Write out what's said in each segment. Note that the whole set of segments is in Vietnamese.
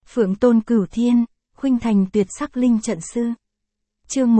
Phượng tôn cửu thiên, khuynh thành tuyệt sắc linh trận sư. Chương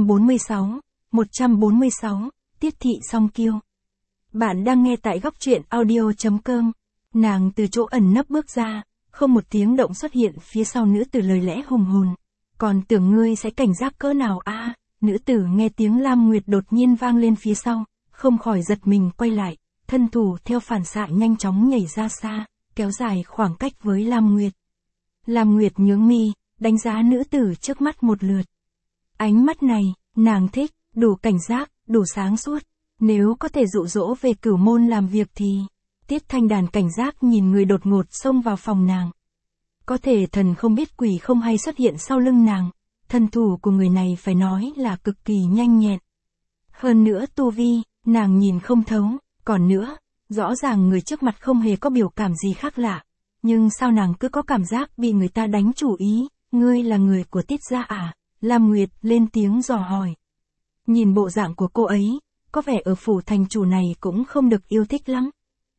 146, Tiết thị song kiêu. Bạn đang nghe tại góc truyện audio.com. Nàng từ chỗ ẩn nấp bước ra, không một tiếng động xuất hiện phía sau nữ tử lời lẽ hùng hồn. Còn tưởng ngươi sẽ cảnh giác cỡ nào a? Nữ tử nghe tiếng Lam Nguyệt đột nhiên vang lên phía sau, không khỏi giật mình quay lại, thân thủ theo phản xạ nhanh chóng nhảy ra xa, kéo dài khoảng cách với Lam Nguyệt. Lam Nguyệt nhướng mi, đánh giá nữ tử trước mắt một lượt. Ánh mắt này, nàng thích, đủ cảnh giác, đủ sáng suốt. Nếu có thể dụ dỗ về Cửu Môn làm việc thì... Tiết Thanh Đàn cảnh giác nhìn người đột ngột xông vào phòng nàng. Có thể thần không biết quỷ không hay xuất hiện sau lưng nàng. Thân thủ của người này phải nói là cực kỳ nhanh nhẹn. Hơn nữa tu vi, nàng nhìn không thấu. Còn nữa, rõ ràng người trước mặt không hề có biểu cảm gì khác lạ. Nhưng sao nàng cứ có cảm giác bị người ta đánh chủ ý? Ngươi là người của Tiết gia à? Lam Nguyệt lên tiếng dò hỏi. Nhìn bộ dạng của cô ấy, có vẻ ở phủ thành chủ này cũng không được yêu thích lắm.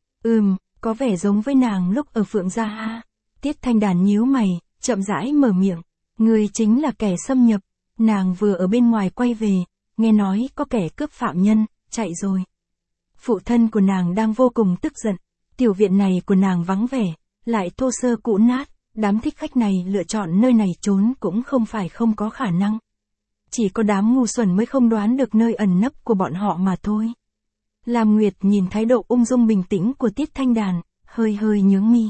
Có vẻ giống với nàng lúc ở Phượng gia ha. Tiết Thanh Đàn nhíu mày, chậm rãi mở miệng. Ngươi chính là kẻ xâm nhập. Nàng vừa ở bên ngoài quay về, nghe nói có kẻ cướp phạm nhân, chạy rồi. Phụ thân của nàng đang vô cùng tức giận. Tiểu viện này của nàng vắng vẻ, lại thô sơ cũ nát. Đám thích khách này lựa chọn nơi này trốn cũng không phải không có khả năng. Chỉ có đám ngu xuẩn mới không đoán được nơi ẩn nấp của bọn họ mà thôi. Lam Nguyệt nhìn thái độ ung dung bình tĩnh của Tiết Thanh Đàn, hơi hơi nhướng mi.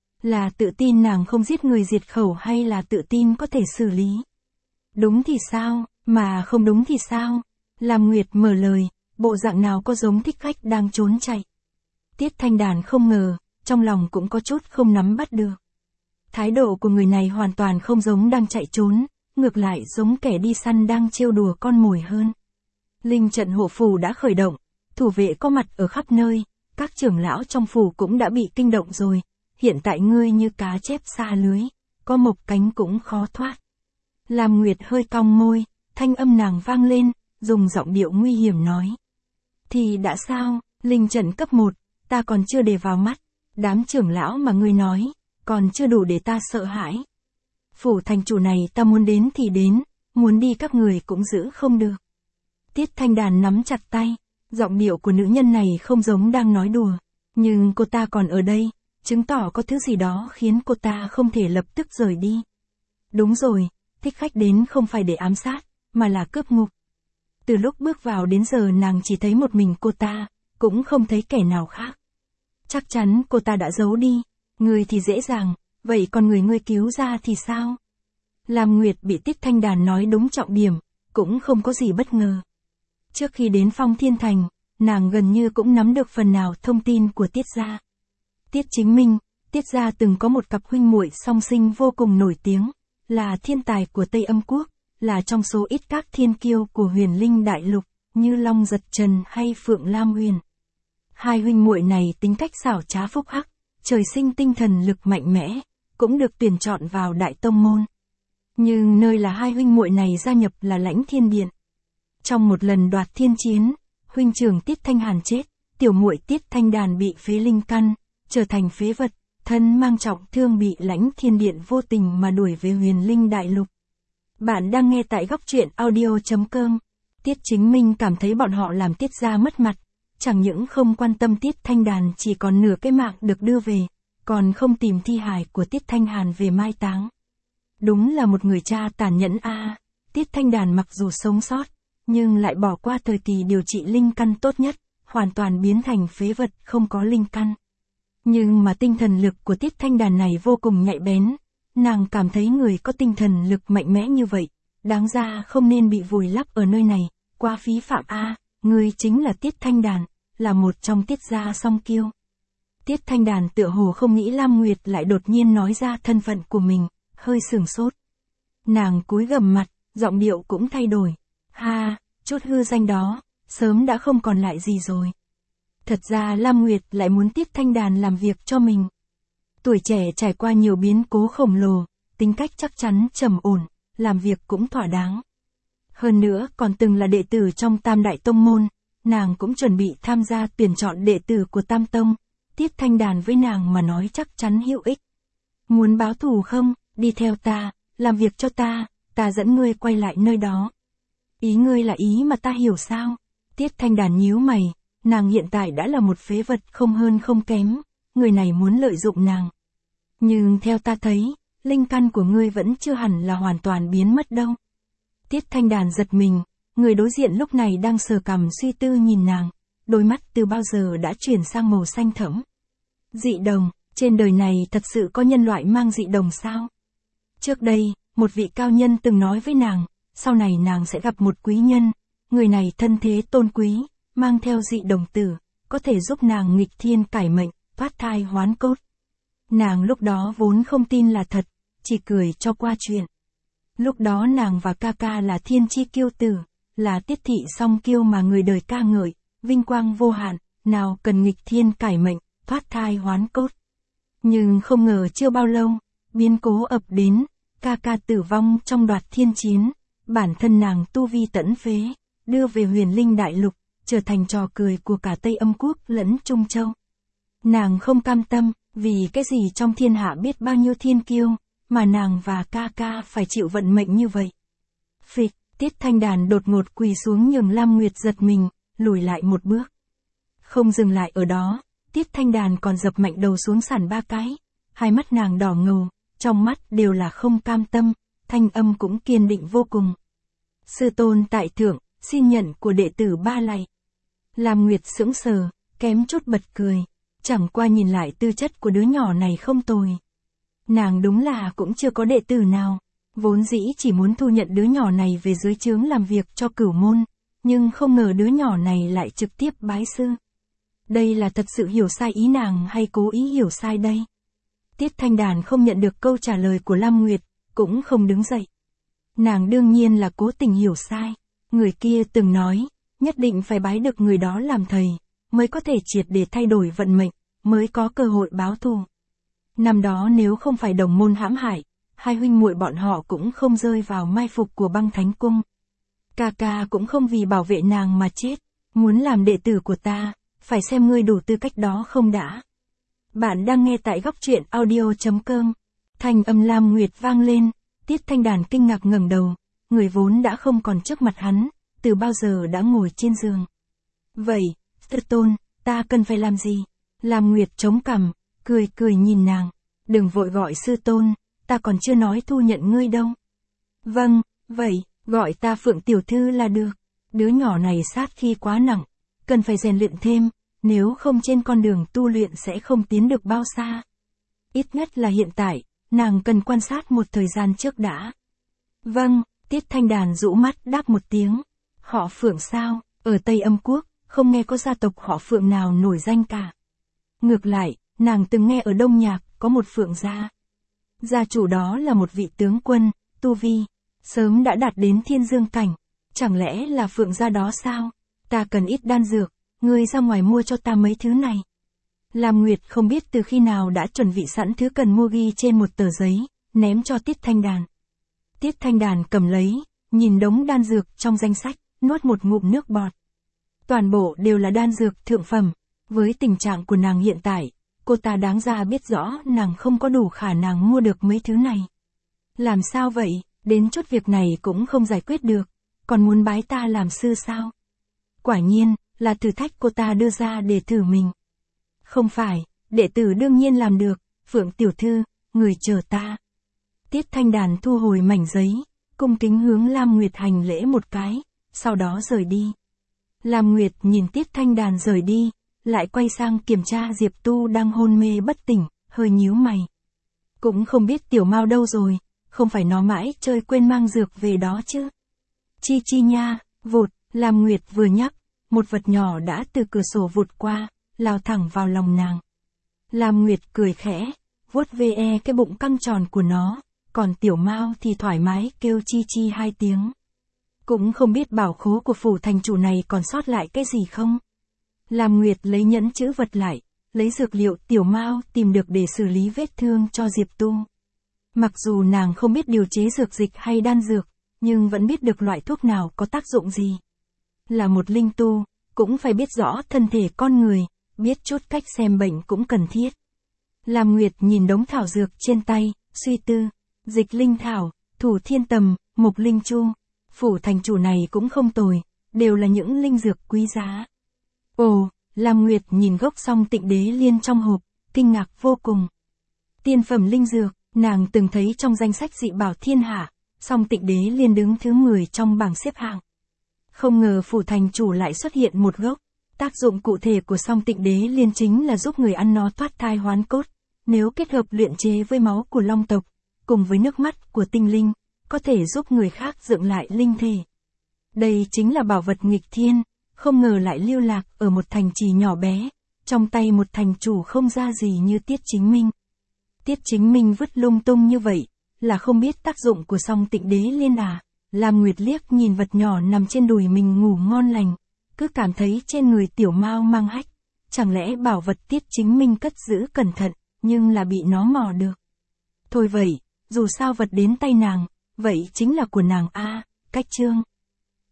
Là tự tin nàng không giết người diệt khẩu hay là tự tin có thể xử lý? Đúng thì sao, mà không đúng thì sao? Lam Nguyệt mở lời, bộ dạng nào có giống thích khách đang trốn chạy? Tiết Thanh Đàn không ngờ, trong lòng cũng có chút không nắm bắt được. Thái độ của người này hoàn toàn không giống đang chạy trốn, ngược lại giống kẻ đi săn đang trêu đùa con mồi hơn. Linh trận hộ phủ đã khởi động, thủ vệ có mặt ở khắp nơi, các trưởng lão trong phủ cũng đã bị kinh động rồi, hiện tại ngươi như cá chép xa lưới, có mộc cánh cũng khó thoát. Lam Nguyệt hơi cong môi, thanh âm nàng vang lên, dùng giọng điệu nguy hiểm nói. Thì đã sao, linh trận cấp 1, ta còn chưa để vào mắt, đám trưởng lão mà ngươi nói, còn chưa đủ để ta sợ hãi. Phủ thành chủ này ta muốn đến thì đến, muốn đi các người cũng giữ không được. Tiết Thanh Đàn nắm chặt tay, giọng điệu của nữ nhân này không giống đang nói đùa, nhưng cô ta còn ở đây, chứng tỏ có thứ gì đó khiến cô ta không thể lập tức rời đi. Đúng rồi, thích khách đến không phải để ám sát, mà là cướp ngục. Từ lúc bước vào đến giờ nàng chỉ thấy một mình cô ta, cũng không thấy kẻ nào khác. Chắc chắn cô ta đã giấu đi, người thì dễ dàng, vậy còn người ngươi cứu ra thì sao? Lam Nguyệt bị Tiết Thanh Đàn nói đúng trọng điểm, cũng không có gì bất ngờ. Trước khi đến Phong Thiên Thành, nàng gần như cũng nắm được phần nào thông tin của Tiết gia. Tiết Chính Minh, Tiết gia từng có một cặp huynh muội song sinh vô cùng nổi tiếng, là thiên tài của Tây Âm Quốc, là trong số ít các thiên kiêu của Huyền Linh Đại Lục, như Long Giật Trần hay Phượng Lam Huyền. Hai huynh muội này tính cách xảo trá phúc hắc, trời sinh tinh thần lực mạnh mẽ, cũng được tuyển chọn vào Đại Tông Môn. Nhưng nơi là hai huynh muội này gia nhập là Lãnh Thiên Điện. Trong một lần đoạt thiên chiến, huynh trưởng Tiết Thanh Hàn chết, tiểu muội Tiết Thanh Đàn bị phế linh căn, trở thành phế vật, thân mang trọng thương bị Lãnh Thiên Điện vô tình mà đuổi về Huyền Linh Đại Lục. Bạn đang nghe tại góc truyện audio.com. Tiết Chính Minh cảm thấy bọn họ làm Tiết gia mất mặt, chẳng những không quan tâm Tiết Thanh Đàn chỉ còn nửa cái mạng được đưa về, còn không tìm thi hài của Tiết Thanh Hàn về mai táng. Đúng là một người cha tàn nhẫn a. Tiết Thanh Đàn mặc dù sống sót, nhưng lại bỏ qua thời kỳ điều trị linh căn tốt nhất, hoàn toàn biến thành phế vật không có linh căn. Nhưng mà tinh thần lực của Tiết Thanh Đàn này vô cùng nhạy bén, nàng cảm thấy người có tinh thần lực mạnh mẽ như vậy, đáng ra không nên bị vùi lấp ở nơi này, quá phí phạm a. Người chính là Tiết Thanh Đàn, là một trong Tiết gia song kiêu. Tiết Thanh Đàn tựa hồ không nghĩ Lam Nguyệt lại đột nhiên nói ra thân phận của mình, hơi sửng sốt. Nàng cúi gằm mặt, giọng điệu cũng thay đổi. Ha, chút hư danh đó, sớm đã không còn lại gì rồi. Thật ra Lam Nguyệt lại muốn Tiết Thanh Đàn làm việc cho mình. Tuổi trẻ trải qua nhiều biến cố khổng lồ, tính cách chắc chắn trầm ổn, làm việc cũng thỏa đáng. Hơn nữa còn từng là đệ tử trong Tam Đại Tông Môn, nàng cũng chuẩn bị tham gia tuyển chọn đệ tử của Tam Tông. Tiết Thanh Đàn với nàng mà nói chắc chắn hữu ích. Muốn báo thù không? đi theo ta, làm việc cho ta dẫn ngươi quay lại nơi đó. Ý ngươi là ý mà ta hiểu sao? Tiết Thanh Đàn nhíu mày, nàng hiện tại đã là một phế vật không hơn không kém, người này muốn lợi dụng nàng. Nhưng theo ta thấy, linh căn của ngươi vẫn chưa hẳn là hoàn toàn biến mất đâu. Tiết Thanh Đàn giật mình, người đối diện lúc này đang sờ cằm suy tư nhìn nàng, đôi mắt từ bao giờ đã chuyển sang màu xanh thẫm. Dị đồng, trên đời này thật sự có nhân loại mang dị đồng sao? Trước đây, một vị cao nhân từng nói với nàng, sau này nàng sẽ gặp một quý nhân, người này thân thế tôn quý, mang theo dị đồng tử, có thể giúp nàng nghịch thiên cải mệnh, thoát thai hoán cốt. Nàng lúc đó vốn không tin là thật, chỉ cười cho qua chuyện. Lúc đó nàng và ca ca là thiên chi kiêu tử, là tiết thị song kiêu mà người đời ca ngợi, vinh quang vô hạn, nào cần nghịch thiên cải mệnh, thoát thai hoán cốt. Nhưng không ngờ chưa bao lâu, biến cố ập đến, ca ca tử vong trong đoạt thiên chiến, bản thân nàng tu vi tẫn phế, đưa về huyền linh đại lục, trở thành trò cười của cả Tây Âm Quốc lẫn Trung Châu. Nàng không cam tâm, vì cái gì trong thiên hạ biết bao nhiêu thiên kiêu, mà nàng và ca ca phải chịu vận mệnh như vậy. Phịch, Tiết Thanh Đàn đột ngột quỳ xuống nhường Lam Nguyệt giật mình, lùi lại một bước. Không dừng lại ở đó, Tiết Thanh Đàn còn dập mạnh đầu xuống sàn 3 cái, hai mắt nàng đỏ ngầu, trong mắt đều là không cam tâm, thanh âm cũng kiên định vô cùng. Sư tôn tại thượng, xin nhận của đệ tử ba lạy. Lam Nguyệt sững sờ, kém chút bật cười, chẳng qua nhìn lại tư chất của đứa nhỏ này không tồi. Nàng đúng là cũng chưa có đệ tử nào, vốn dĩ chỉ muốn thu nhận đứa nhỏ này về dưới trướng làm việc cho Cửu môn, nhưng không ngờ đứa nhỏ này lại trực tiếp bái sư. Đây là thật sự hiểu sai ý nàng hay cố ý hiểu sai đây? Tiết Thanh Đàn không nhận được câu trả lời của Lam Nguyệt, cũng không đứng dậy. Nàng đương nhiên là cố tình hiểu sai, người kia từng nói, nhất định phải bái được người đó làm thầy, mới có thể triệt để thay đổi vận mệnh, mới có cơ hội báo thù. Năm đó nếu không phải đồng môn hãm hại, hai huynh muội bọn họ cũng không rơi vào mai phục của Băng Thánh Cung. Ca ca cũng không vì bảo vệ nàng mà chết, muốn làm đệ tử của ta, phải xem ngươi đủ tư cách đó không đã. Bạn đang nghe tại góc truyện audio.com. Thanh âm Lam Nguyệt vang lên, Tiết Thanh Đàn kinh ngạc ngẩng đầu, người vốn đã không còn trước mặt hắn, từ bao giờ đã ngồi trên giường. Vậy, sư tôn, ta cần phải làm gì? Lam Nguyệt chống cằm, cười cười nhìn nàng, đừng vội gọi sư tôn, ta còn chưa nói thu nhận ngươi đâu. Vâng, vậy, gọi ta Phượng tiểu thư là được. Đứa nhỏ này sát khí quá nặng, cần phải rèn luyện thêm, nếu không trên con đường tu luyện sẽ không tiến được bao xa. Ít nhất là hiện tại, nàng cần quan sát một thời gian trước đã. Vâng, Tiết Thanh Đàn rũ mắt đáp một tiếng. Họ Phượng sao, ở Tây Âm Quốc, không nghe có gia tộc họ Phượng nào nổi danh cả. Ngược lại, nàng từng nghe ở Đông Nhạc, có một Phượng gia. Gia chủ đó là một vị tướng quân, tu vi, sớm đã đạt đến thiên dương cảnh. Chẳng lẽ là Phượng gia đó sao? Ta cần ít đan dược, ngươi ra ngoài mua cho ta mấy thứ này. Lam Nguyệt không biết từ khi nào đã chuẩn bị sẵn thứ cần mua ghi trên một tờ giấy, ném cho Tiết Thanh Đàn. Tiết Thanh Đàn cầm lấy, nhìn đống đan dược trong danh sách, nuốt một ngụm nước bọt. Toàn bộ đều là đan dược thượng phẩm, với tình trạng của nàng hiện tại, cô ta đáng ra biết rõ nàng không có đủ khả năng mua được mấy thứ này. Làm sao vậy, đến chút việc này cũng không giải quyết được, còn muốn bái ta làm sư sao? Quả nhiên, là thử thách cô ta đưa ra để thử mình. Không phải, đệ tử đương nhiên làm được, Phượng tiểu thư, người chờ ta. Tiết Thanh Đàn thu hồi mảnh giấy, cung kính hướng Lam Nguyệt hành lễ một cái, sau đó rời đi. Lam Nguyệt nhìn Tiết Thanh Đàn rời đi, lại quay sang kiểm tra Diệp Tu đang hôn mê bất tỉnh, hơi nhíu mày. Cũng không biết Tiểu Mao đâu rồi, không phải nó mãi chơi quên mang dược về đó chứ. Chi chi nha, vụt, Lam Nguyệt vừa nhắc, một vật nhỏ đã từ cửa sổ vụt qua, lao thẳng vào lòng nàng. Lam Nguyệt cười khẽ, vuốt ve cái bụng căng tròn của nó, còn Tiểu Mao thì thoải mái kêu chi chi 2 tiếng. Cũng không biết bảo khố của phủ thành chủ này còn sót lại cái gì không. Lam Nguyệt lấy nhẫn chữ vật lại, lấy dược liệu Tiểu Mao tìm được để xử lý vết thương cho Diệp Tu. Mặc dù nàng không biết điều chế dược dịch hay đan dược, nhưng vẫn biết được loại thuốc nào có tác dụng gì. Là một linh tu, cũng phải biết rõ thân thể con người, biết chút cách xem bệnh cũng cần thiết. Lam Nguyệt nhìn đống thảo dược trên tay, suy tư, Dịch linh thảo, thủ thiên tầm, mục linh chu. Phủ thành chủ này cũng không tồi, đều là những linh dược quý giá. Ồ, Lam Nguyệt nhìn gốc song tịnh đế liên trong hộp, kinh ngạc vô cùng. Tiên phẩm linh dược, nàng từng thấy trong danh sách dị bảo thiên hạ, song tịnh đế liên đứng thứ 10 trong bảng xếp hạng. Không ngờ phủ thành chủ lại xuất hiện một gốc. Tác dụng cụ thể của song tịnh đế liên chính là giúp người ăn nó thoát thai hoán cốt. Nếu kết hợp luyện chế với máu của long tộc, cùng với nước mắt của tinh linh, có thể giúp người khác dựng lại linh thể. Đây chính là bảo vật nghịch thiên, không ngờ lại lưu lạc ở một thành trì nhỏ bé, trong tay một thành chủ không ra gì như Tiết Chính Minh. Tiết Chính Minh vứt lung tung như vậy, là không biết tác dụng của song tịnh đế liên à. Lam Nguyệt liếc nhìn vật nhỏ nằm trên đùi mình ngủ ngon lành, cứ cảm thấy trên người tiểu mao mang hách. Chẳng lẽ bảo vật Tiết Chính Minh cất giữ cẩn thận, nhưng là bị nó mò được. Thôi vậy, dù sao vật đến tay nàng, vậy chính là của nàng a. Cách chương